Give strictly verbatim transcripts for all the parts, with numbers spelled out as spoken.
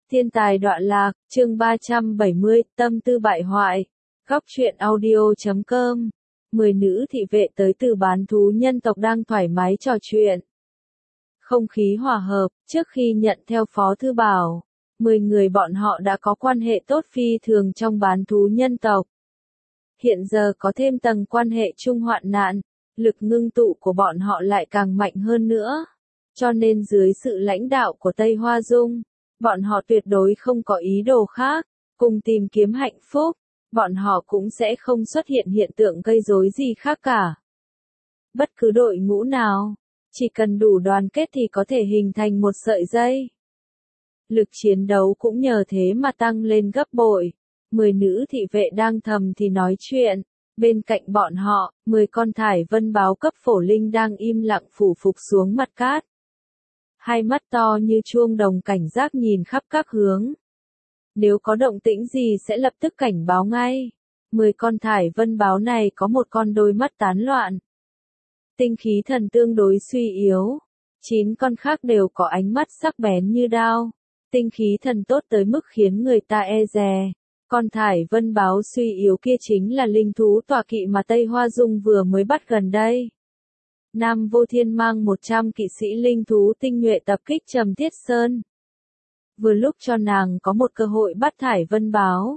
Thiên tài đọa lạc, chương ba trăm bảy mươi, tâm tư bại hoại. Góc truyện audio chấm com. Mười nữ thị vệ tới từ bán thú nhân tộc đang thoải mái trò chuyện. Không khí hòa hợp, trước khi nhận theo Phó Thư Bảo, mười người bọn họ đã có quan hệ tốt phi thường trong bán thú nhân tộc. Hiện giờ có thêm tầng quan hệ chung hoạn nạn, lực ngưng tụ của bọn họ lại càng mạnh hơn nữa. Cho nên dưới sự lãnh đạo của Tây Hoa Dung, bọn họ tuyệt đối không có ý đồ khác, cùng tìm kiếm hạnh phúc, bọn họ cũng sẽ không xuất hiện hiện tượng gây rối gì khác cả. Bất cứ đội ngũ nào, chỉ cần đủ đoàn kết thì có thể hình thành một sợi dây. Lực chiến đấu cũng nhờ thế mà tăng lên gấp bội. Mười nữ thị vệ đang thầm thì nói chuyện, bên cạnh bọn họ, mười con thải vân báo cấp phổ linh đang im lặng phủ phục xuống mặt cát. Hai mắt to như chuông đồng cảnh giác nhìn khắp các hướng. Nếu có động tĩnh gì sẽ lập tức cảnh báo ngay. Mười con thải vân báo này có một con đôi mắt tán loạn. Tinh khí thần tương đối suy yếu. Chín con khác đều có ánh mắt sắc bén như đao. Tinh khí thần tốt tới mức khiến người ta e dè. Con thải vân báo suy yếu kia chính là linh thú tọa kỵ mà Tây Hoa Dung vừa mới bắt gần đây. Nam Vô Thiên mang một trăm kỵ sĩ linh thú tinh nhuệ tập kích Trầm Thiết Sơn. Vừa lúc cho nàng có một cơ hội bắt thải vân báo.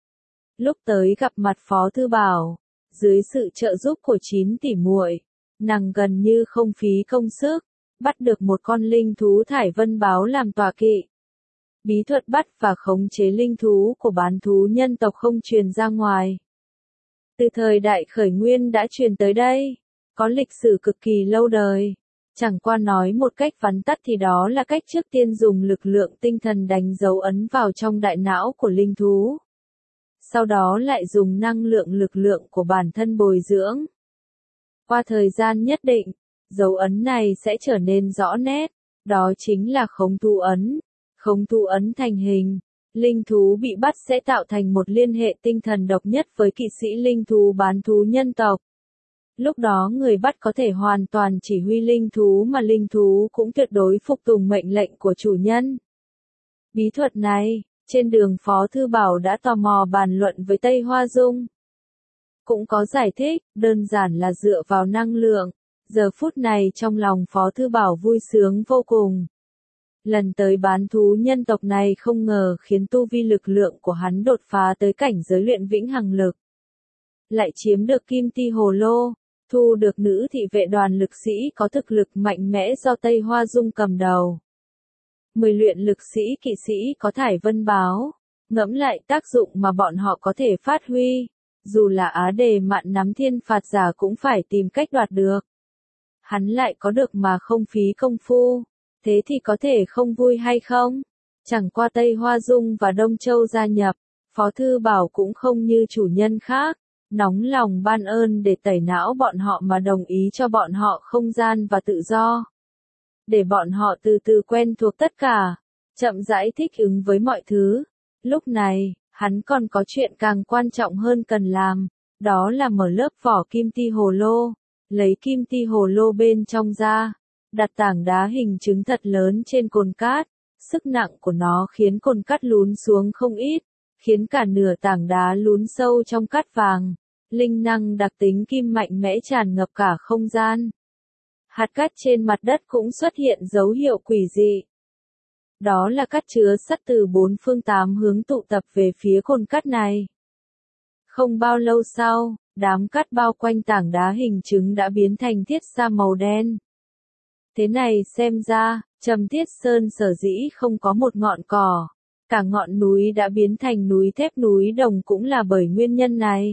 Lúc tới gặp mặt Phó Thư Bảo, dưới sự trợ giúp của chín tỷ muội, nàng gần như không phí công sức, bắt được một con linh thú thải vân báo làm tọa kỵ. Bí thuật bắt và khống chế linh thú của bán thú nhân tộc không truyền ra ngoài. Từ thời đại khởi nguyên đã truyền tới đây. Có lịch sử cực kỳ lâu đời. Chẳng qua nói một cách vắn tắt thì đó là cách trước tiên dùng lực lượng tinh thần đánh dấu ấn vào trong đại não của linh thú. Sau đó lại dùng năng lượng lực lượng của bản thân bồi dưỡng. Qua thời gian nhất định, dấu ấn này sẽ trở nên rõ nét. Đó chính là khống thú ấn. Khống thú ấn thành hình. Linh thú bị bắt sẽ tạo thành một liên hệ tinh thần độc nhất với kỵ sĩ linh thú bán thú nhân tộc. Lúc đó người bắt có thể hoàn toàn chỉ huy linh thú mà linh thú cũng tuyệt đối phục tùng mệnh lệnh của chủ nhân. Bí thuật này, trên đường Phó Thư Bảo đã tò mò bàn luận với Tây Hoa Dung. Cũng có giải thích, đơn giản là dựa vào năng lượng. Giờ phút này trong lòng Phó Thư Bảo vui sướng vô cùng. Lần tới bán thú nhân tộc này không ngờ khiến tu vi lực lượng của hắn đột phá tới cảnh giới luyện vĩnh hằng lực. Lại chiếm được kim ti hồ lô. Thu được nữ thị vệ đoàn lực sĩ có thực lực mạnh mẽ do Tây Hoa Dung cầm đầu. Mười luyện lực sĩ kỵ sĩ có thải vân báo. Ngẫm lại tác dụng mà bọn họ có thể phát huy. Dù là Á Đề Mạn nắm thiên phạt giả cũng phải tìm cách đoạt được. Hắn lại có được mà không phí công phu. Thế thì có thể không vui hay không? Chẳng qua Tây Hoa Dung và Đông Châu gia nhập. Phó Thư Bảo cũng không như chủ nhân khác. Nóng lòng ban ơn để tẩy não bọn họ mà đồng ý cho bọn họ không gian và tự do. Để bọn họ từ từ quen thuộc tất cả, chậm rãi thích ứng với mọi thứ. Lúc này, hắn còn có chuyện càng quan trọng hơn cần làm, đó là mở lớp vỏ kim ti hồ lô, lấy kim ti hồ lô bên trong ra, đặt tảng đá hình trứng thật lớn trên cồn cát, sức nặng của nó khiến cồn cát lún xuống không ít. Khiến cả nửa tảng đá lún sâu trong cát vàng. Linh năng đặc tính kim mạnh mẽ tràn ngập cả không gian. Hạt cát trên mặt đất cũng xuất hiện dấu hiệu quỷ dị. Đó là cát chứa sắt từ bốn phương tám hướng tụ tập về phía cồn cát này. Không bao lâu sau, đám cát bao quanh tảng đá hình trứng đã biến thành thiết sa màu đen. Thế này xem ra, Trầm Thiết Sơn sở dĩ không có một ngọn cỏ. Cả ngọn núi đã biến thành núi thép núi đồng cũng là bởi nguyên nhân này.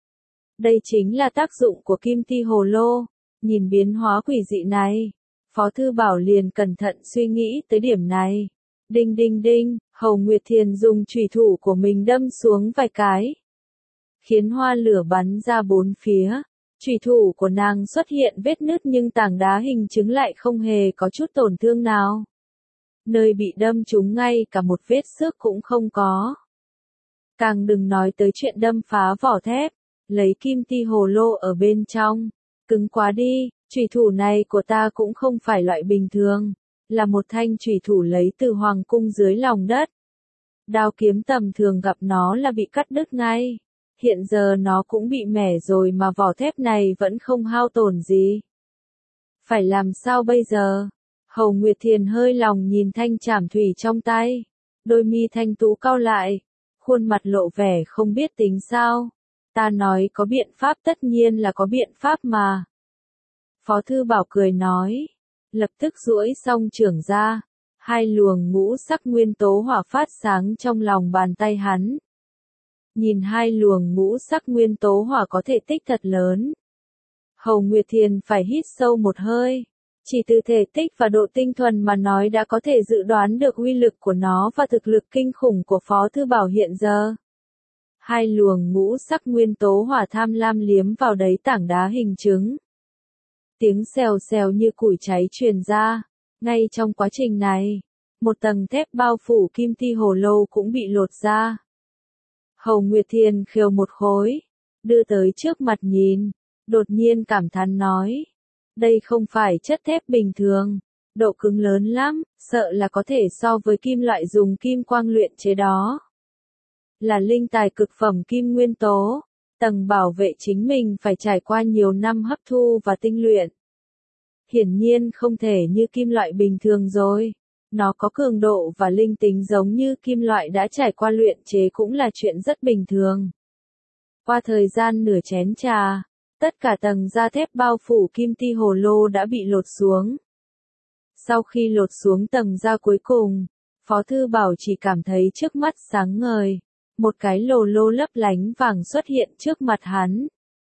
Đây chính là tác dụng của kim ti hồ lô. Nhìn biến hóa quỷ dị này, Phó Thư Bảo liền cẩn thận suy nghĩ tới điểm này. Đinh đinh đinh, Hầu Nguyệt Thiền dùng chủy thủ của mình đâm xuống vài cái. Khiến hoa lửa bắn ra bốn phía. Chủy thủ của nàng xuất hiện vết nứt nhưng tảng đá hình trứng lại không hề có chút tổn thương nào. Nơi bị đâm trúng ngay cả một vết xước cũng không có. Càng đừng nói tới chuyện đâm phá vỏ thép, lấy kim ti hồ lô ở bên trong. Cứng quá đi, chủy thủ này của ta cũng không phải loại bình thường, là một thanh chủy thủ lấy từ hoàng cung dưới lòng đất. Đao kiếm tầm thường gặp nó là bị cắt đứt ngay. Hiện giờ nó cũng bị mẻ rồi mà vỏ thép này vẫn không hao tổn gì. Phải làm sao bây giờ? Hầu Nguyệt Thiền hơi lòng nhìn thanh trảm thủy trong tay. Đôi mi thanh tú cau lại. Khuôn mặt lộ vẻ không biết tính sao. Ta nói có biện pháp, tất nhiên là có biện pháp mà. Phó Thư Bảo cười nói. Lập tức duỗi song trưởng ra. Hai luồng ngũ sắc nguyên tố hỏa phát sáng trong lòng bàn tay hắn. Nhìn hai luồng ngũ sắc nguyên tố hỏa có thể tích thật lớn. Hầu Nguyệt Thiền phải hít sâu một hơi. Chỉ từ thể tích và độ tinh thuần mà nói đã có thể dự đoán được uy lực của nó và thực lực kinh khủng của Phó Thư Bảo hiện giờ. Hai luồng ngũ sắc nguyên tố hỏa tham lam liếm vào đấy tảng đá hình trứng. Tiếng xèo xèo như củi cháy truyền ra. Ngay trong quá trình này, một tầng thép bao phủ kim ti hồ lô cũng bị lột ra. Hầu Nguyệt Thiền khều một khối, đưa tới trước mặt nhìn, đột nhiên cảm thán nói. Đây không phải chất thép bình thường, độ cứng lớn lắm, sợ là có thể so với kim loại dùng kim quang luyện chế đó. Là linh tài cực phẩm kim nguyên tố, tầng bảo vệ chính mình phải trải qua nhiều năm hấp thu và tinh luyện. Hiển nhiên không thể như kim loại bình thường rồi. Nó có cường độ và linh tính giống như kim loại đã trải qua luyện chế cũng là chuyện rất bình thường. Qua thời gian nửa chén trà, tất cả tầng da thép bao phủ kim ti hồ lô đã bị lột xuống. Sau khi lột xuống tầng da cuối cùng, Phó Thư Bảo chỉ cảm thấy trước mắt sáng ngời. Một cái lồ lô lấp lánh vàng xuất hiện trước mặt hắn.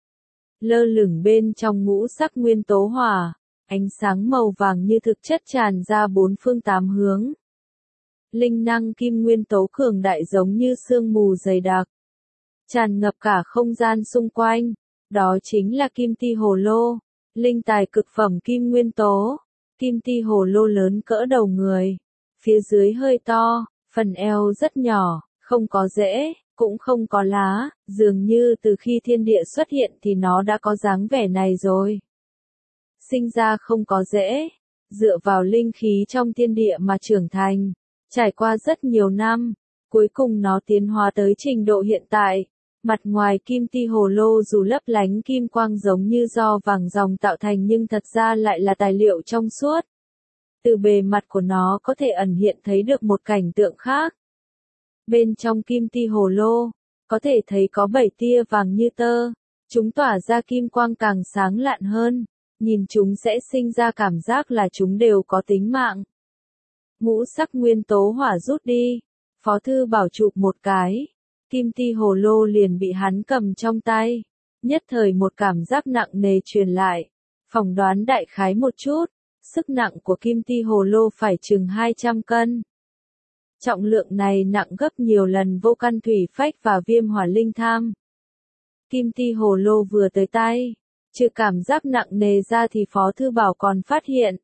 Lơ lửng bên trong ngũ sắc nguyên tố hỏa. Ánh sáng màu vàng như thực chất tràn ra bốn phương tám hướng. Linh năng kim nguyên tố cường đại giống như sương mù dày đặc. Tràn ngập cả không gian xung quanh. Đó chính là kim ti hồ lô. Linh tài cực phẩm kim nguyên tố. Kim ti hồ lô lớn cỡ đầu người. Phía dưới hơi to, phần eo rất nhỏ, không có rễ, cũng không có lá. Dường như từ khi thiên địa xuất hiện thì nó đã có dáng vẻ này rồi. Sinh ra không có rễ, dựa vào linh khí trong thiên địa mà trưởng thành, trải qua rất nhiều năm, cuối cùng nó tiến hóa tới trình độ hiện tại. Mặt ngoài kim ti hồ lô dù lấp lánh kim quang giống như do vàng ròng tạo thành nhưng thật ra lại là tài liệu trong suốt. Từ bề mặt của nó có thể ẩn hiện thấy được một cảnh tượng khác. Bên trong kim ti hồ lô, có thể thấy có bảy tia vàng như tơ, chúng tỏa ra kim quang càng sáng lạn hơn. Nhìn chúng sẽ sinh ra cảm giác là chúng đều có tính mạng. Ngũ sắc nguyên tố hỏa rút đi. Phó Thư Bảo chụp một cái. Kim ti hồ lô liền bị hắn cầm trong tay. Nhất thời một cảm giác nặng nề truyền lại. Phỏng đoán đại khái một chút. Sức nặng của kim ti hồ lô phải chừng hai trăm cân. Trọng lượng này nặng gấp nhiều lần vô căn thủy phách và viêm hỏa linh tham. Kim ti hồ lô vừa tới tay. Trừ cảm giác nặng nề ra thì Phó Thư Bảo còn phát hiện.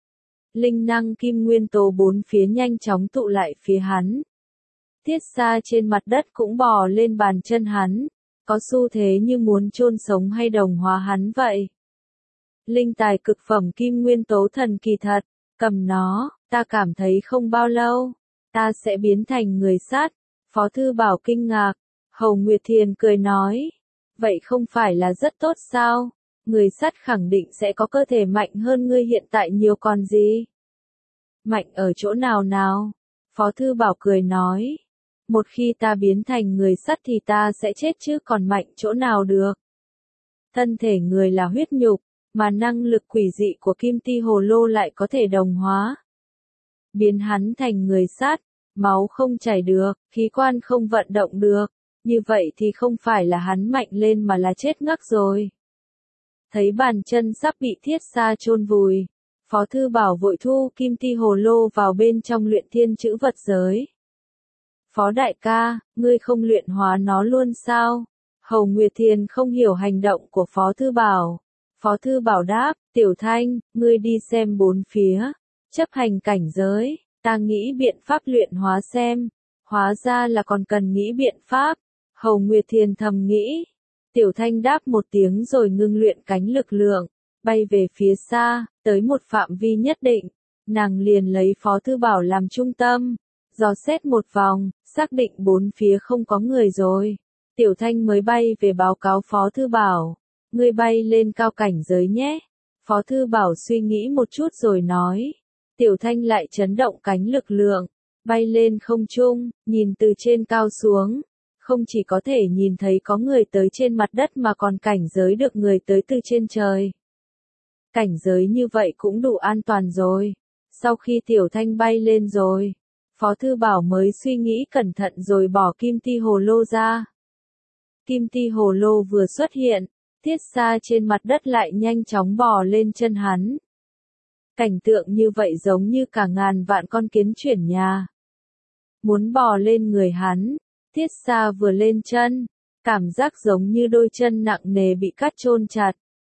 Linh năng kim nguyên tố bốn phía nhanh chóng tụ lại phía hắn. Tiết xa trên mặt đất cũng bò lên bàn chân hắn. Có xu thế như muốn chôn sống hay đồng hóa hắn vậy. Linh tài cực phẩm kim nguyên tố thần kỳ thật. Cầm nó, ta cảm thấy không bao lâu. Ta sẽ biến thành người sắt. Phó Thư Bảo kinh ngạc. Hầu Nguyệt Thiền cười nói. Vậy không phải là rất tốt sao? Người sắt khẳng định sẽ có cơ thể mạnh hơn ngươi hiện tại nhiều còn gì. Mạnh ở chỗ nào nào? Phó Thư Bảo cười nói. Một khi ta biến thành người sắt thì ta sẽ chết chứ còn mạnh chỗ nào được. Thân thể người là huyết nhục, mà năng lực quỷ dị của kim ti hồ lô lại có thể đồng hóa. Biến hắn thành người sắt, máu không chảy được, khí quan không vận động được. Như vậy thì không phải là hắn mạnh lên mà là chết ngắc rồi. Thấy bàn chân sắp bị thiết xa chôn vùi, Phó Thư Bảo vội thu kim ti hồ lô vào bên trong luyện thiên chữ vật giới. Phó đại ca, ngươi không luyện hóa nó luôn sao? Hầu Nguyệt Thiền không hiểu hành động của Phó Thư Bảo. Phó Thư Bảo đáp, Tiểu Thanh, ngươi đi xem bốn phía, chấp hành cảnh giới, ta nghĩ biện pháp luyện hóa xem. Hóa ra là còn cần nghĩ biện pháp. Hầu Nguyệt Thiền thầm nghĩ. Tiểu Thanh đáp một tiếng rồi ngưng luyện cánh lực lượng, bay về phía xa, tới một phạm vi nhất định. Nàng liền lấy Phó Thư Bảo làm trung tâm, dò xét một vòng, xác định bốn phía không có người rồi, Tiểu Thanh mới bay về báo cáo Phó Thư Bảo. Ngươi bay lên cao cảnh giới nhé. Phó Thư Bảo suy nghĩ một chút rồi nói. Tiểu Thanh lại chấn động cánh lực lượng, bay lên không trung, nhìn từ trên cao xuống. Không chỉ có thể nhìn thấy có người tới trên mặt đất mà còn cảnh giới được người tới từ trên trời. Cảnh giới như vậy cũng đủ an toàn rồi. Sau khi Tiểu Thanh bay lên rồi, Phó Thư Bảo mới suy nghĩ cẩn thận rồi bỏ kim ti hồ lô ra. Kim ti hồ lô vừa xuất hiện, Thiết Xa trên mặt đất lại nhanh chóng bò lên chân hắn. Cảnh tượng như vậy giống như cả ngàn vạn con kiến chuyển nhà. Muốn bò lên người hắn, Thiết Xa vừa lên chân, cảm giác giống như đôi chân nặng nề bị cắt chôn chặt.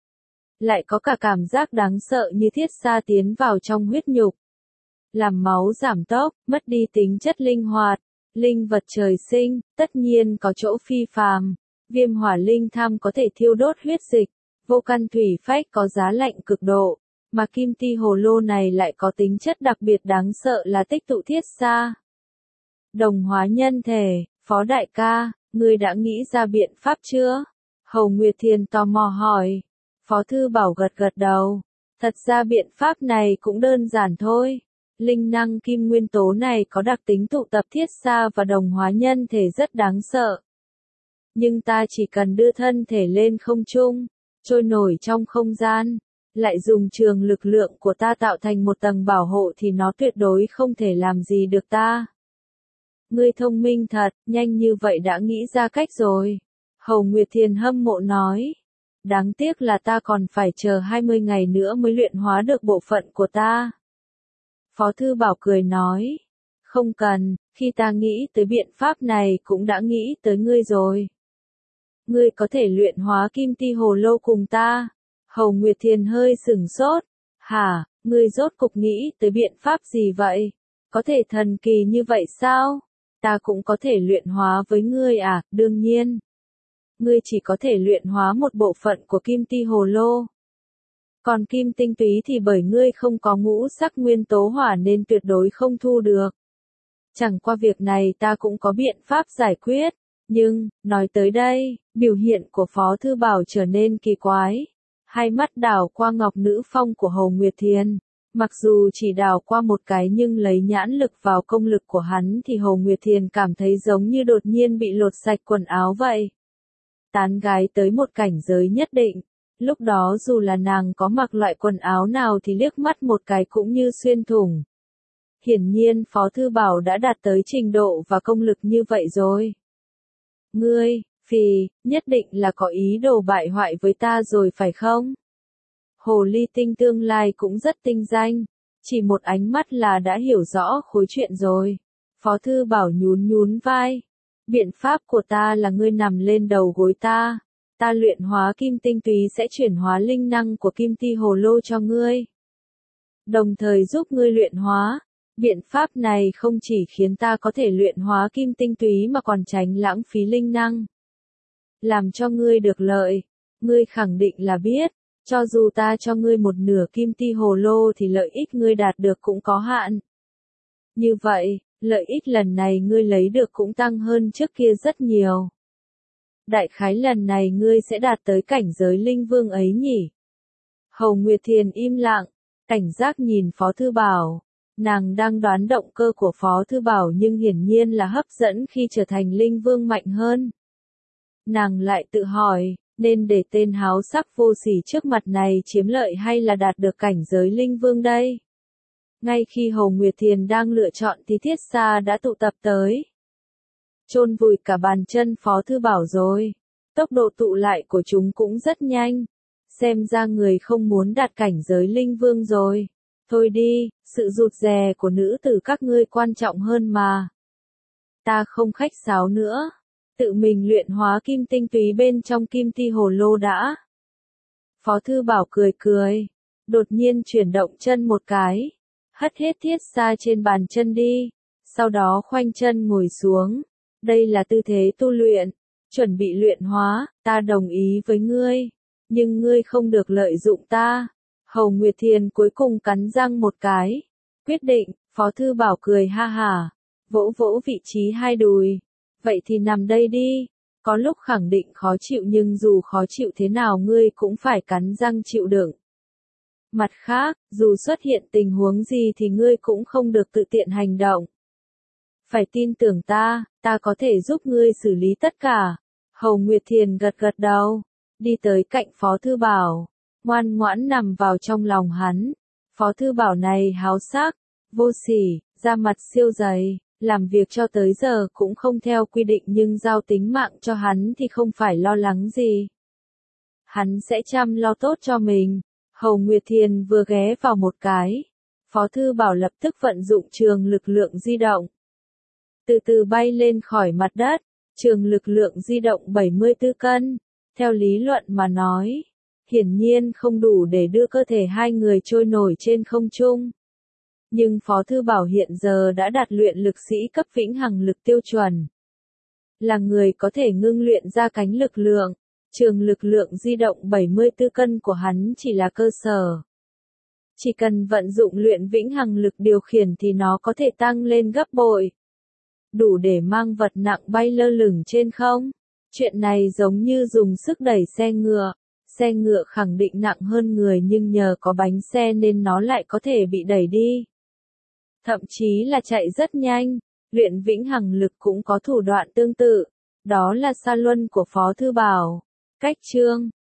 Lại có cả cảm giác đáng sợ như Thiết Xa tiến vào trong huyết nhục. Làm máu giảm tốc, mất đi tính chất linh hoạt, linh vật trời sinh, tất nhiên có chỗ phi phàm. Viêm hỏa linh tham có thể thiêu đốt huyết dịch, vô căn thủy phách có giá lạnh cực độ, mà kim ti hồ lô này lại có tính chất đặc biệt đáng sợ là tích tụ Thiết Xa. Đồng hóa nhân thể, Phó đại ca, ngươi đã nghĩ ra biện pháp chưa? Hầu Nguyệt Thiền tò mò hỏi. Phó Thư Bảo gật gật đầu. Thật ra biện pháp này cũng đơn giản thôi. Linh năng kim nguyên tố này có đặc tính tụ tập Thiết Xa và đồng hóa nhân thể rất đáng sợ. Nhưng ta chỉ cần đưa thân thể lên không trung, trôi nổi trong không gian, lại dùng trường lực lượng của ta tạo thành một tầng bảo hộ thì nó tuyệt đối không thể làm gì được ta. Ngươi thông minh thật, nhanh như vậy đã nghĩ ra cách rồi. Hầu Nguyệt Thiền hâm mộ nói. Đáng tiếc là ta còn phải chờ hai mươi ngày nữa mới luyện hóa được bộ phận của ta. Phó Thư Bảo cười nói. Không cần, khi ta nghĩ tới biện pháp này cũng đã nghĩ tới ngươi rồi. Ngươi có thể luyện hóa kim ti hồ lô cùng ta. Hầu Nguyệt Thiền hơi sửng sốt. Hả, ngươi rốt cục nghĩ tới biện pháp gì vậy? Có thể thần kỳ như vậy sao? Ta cũng có thể luyện hóa với ngươi à, đương nhiên. Ngươi chỉ có thể luyện hóa một bộ phận của kim ti hồ lô. Còn kim tinh túy thì bởi ngươi không có ngũ sắc nguyên tố hỏa nên tuyệt đối không thu được. Chẳng qua việc này ta cũng có biện pháp giải quyết. Nhưng, nói tới đây, biểu hiện của Phó Thư Bảo trở nên kỳ quái. Hai mắt đảo qua ngọc nữ phong của Hầu Nguyệt Thiền. Mặc dù chỉ đảo qua một cái nhưng lấy nhãn lực vào công lực của hắn thì Hầu Nguyệt Thiền cảm thấy giống như đột nhiên bị lột sạch quần áo vậy. Tán gái tới một cảnh giới nhất định. Lúc đó dù là nàng có mặc loại quần áo nào thì liếc mắt một cái cũng như xuyên thủng. Hiển nhiên Phó Thư Bảo đã đạt tới trình độ và công lực như vậy rồi. Ngươi, phì, nhất định là có ý đồ bại hoại với ta rồi phải không? Hồ ly tinh tương lai cũng rất tinh danh, chỉ một ánh mắt là đã hiểu rõ khối chuyện rồi. Phó Thư Bảo nhún nhún vai. Biện pháp của ta là ngươi nằm lên đầu gối ta. Ta luyện hóa kim tinh túy sẽ chuyển hóa linh năng của kim ti hồ lô cho ngươi. Đồng thời giúp ngươi luyện hóa. Biện pháp này không chỉ khiến ta có thể luyện hóa kim tinh túy mà còn tránh lãng phí linh năng. Làm cho ngươi được lợi. Ngươi khẳng định là biết. Cho dù ta cho ngươi một nửa kim ti hồ lô thì lợi ích ngươi đạt được cũng có hạn. Như vậy, lợi ích lần này ngươi lấy được cũng tăng hơn trước kia rất nhiều. Đại khái lần này ngươi sẽ đạt tới cảnh giới linh vương ấy nhỉ? Hầu Nguyệt Thiền im lặng, cảnh giác nhìn Phó Thư Bảo. Nàng đang đoán động cơ của Phó Thư Bảo nhưng hiển nhiên là hấp dẫn khi trở thành linh vương mạnh hơn. Nàng lại tự hỏi, nên để tên háo sắc vô sỉ trước mặt này chiếm lợi hay là đạt được cảnh giới linh vương đây? Ngay khi Hầu Nguyệt Thiền đang lựa chọn thì Thiết Xa đã tụ tập tới. Chôn vùi cả bàn chân Phó Thư Bảo rồi. Tốc độ tụ lại của chúng cũng rất nhanh. Xem ra người không muốn đạt cảnh giới linh vương rồi. Thôi đi, sự rụt rè của nữ tử các ngươi quan trọng hơn mà. Ta không khách sáo nữa. Tự mình luyện hóa kim tinh túy bên trong kim ti hồ lô đã. Phó Thư Bảo cười cười. Đột nhiên chuyển động chân một cái. Hất hết Thiết Xa trên bàn chân đi. Sau đó khoanh chân ngồi xuống. Đây là tư thế tu luyện. Chuẩn bị luyện hóa, ta đồng ý với ngươi. Nhưng ngươi không được lợi dụng ta. Hầu Nguyệt Thiền cuối cùng cắn răng một cái. Quyết định, Phó Thư Bảo cười ha hả. vỗ vỗ vị trí hai đùi. Vậy thì nằm đây đi. Có lúc khẳng định khó chịu nhưng dù khó chịu thế nào ngươi cũng phải cắn răng chịu đựng. Mặt khác, dù xuất hiện tình huống gì thì ngươi cũng không được tự tiện hành động. Phải tin tưởng ta, ta có thể giúp ngươi xử lý tất cả. Hầu Nguyệt Thiền gật gật đầu, đi tới cạnh Phó Thư Bảo, ngoan ngoãn nằm vào trong lòng hắn. Phó Thư Bảo này háo sắc, vô sỉ, da mặt siêu dày, làm việc cho tới giờ cũng không theo quy định nhưng giao tính mạng cho hắn thì không phải lo lắng gì. Hắn sẽ chăm lo tốt cho mình. Hầu Nguyệt Thiền vừa ghé vào một cái. Phó Thư Bảo lập tức vận dụng trường lực lượng di động. Từ từ bay lên khỏi mặt đất, trường lực lượng di động bảy mươi tư cân. Theo lý luận mà nói, hiển nhiên không đủ để đưa cơ thể hai người trôi nổi trên không trung. Nhưng Phó Thư Bảo hiện giờ đã đạt luyện lực sĩ cấp vĩnh hằng lực tiêu chuẩn. Là người có thể ngưng luyện ra cánh lực lượng. Trường lực lượng di động bảy mươi tư cân của hắn chỉ là cơ sở. Chỉ cần vận dụng luyện vĩnh hằng lực điều khiển thì nó có thể tăng lên gấp bội. Đủ để mang vật nặng bay lơ lửng trên không. Chuyện này giống như dùng sức đẩy xe ngựa. Xe ngựa khẳng định nặng hơn người nhưng nhờ có bánh xe nên nó lại có thể bị đẩy đi. Thậm chí là chạy rất nhanh. Luyện vĩnh hằng lực cũng có thủ đoạn tương tự. Đó là sa luân của Phó Thư Bảo. Cách chương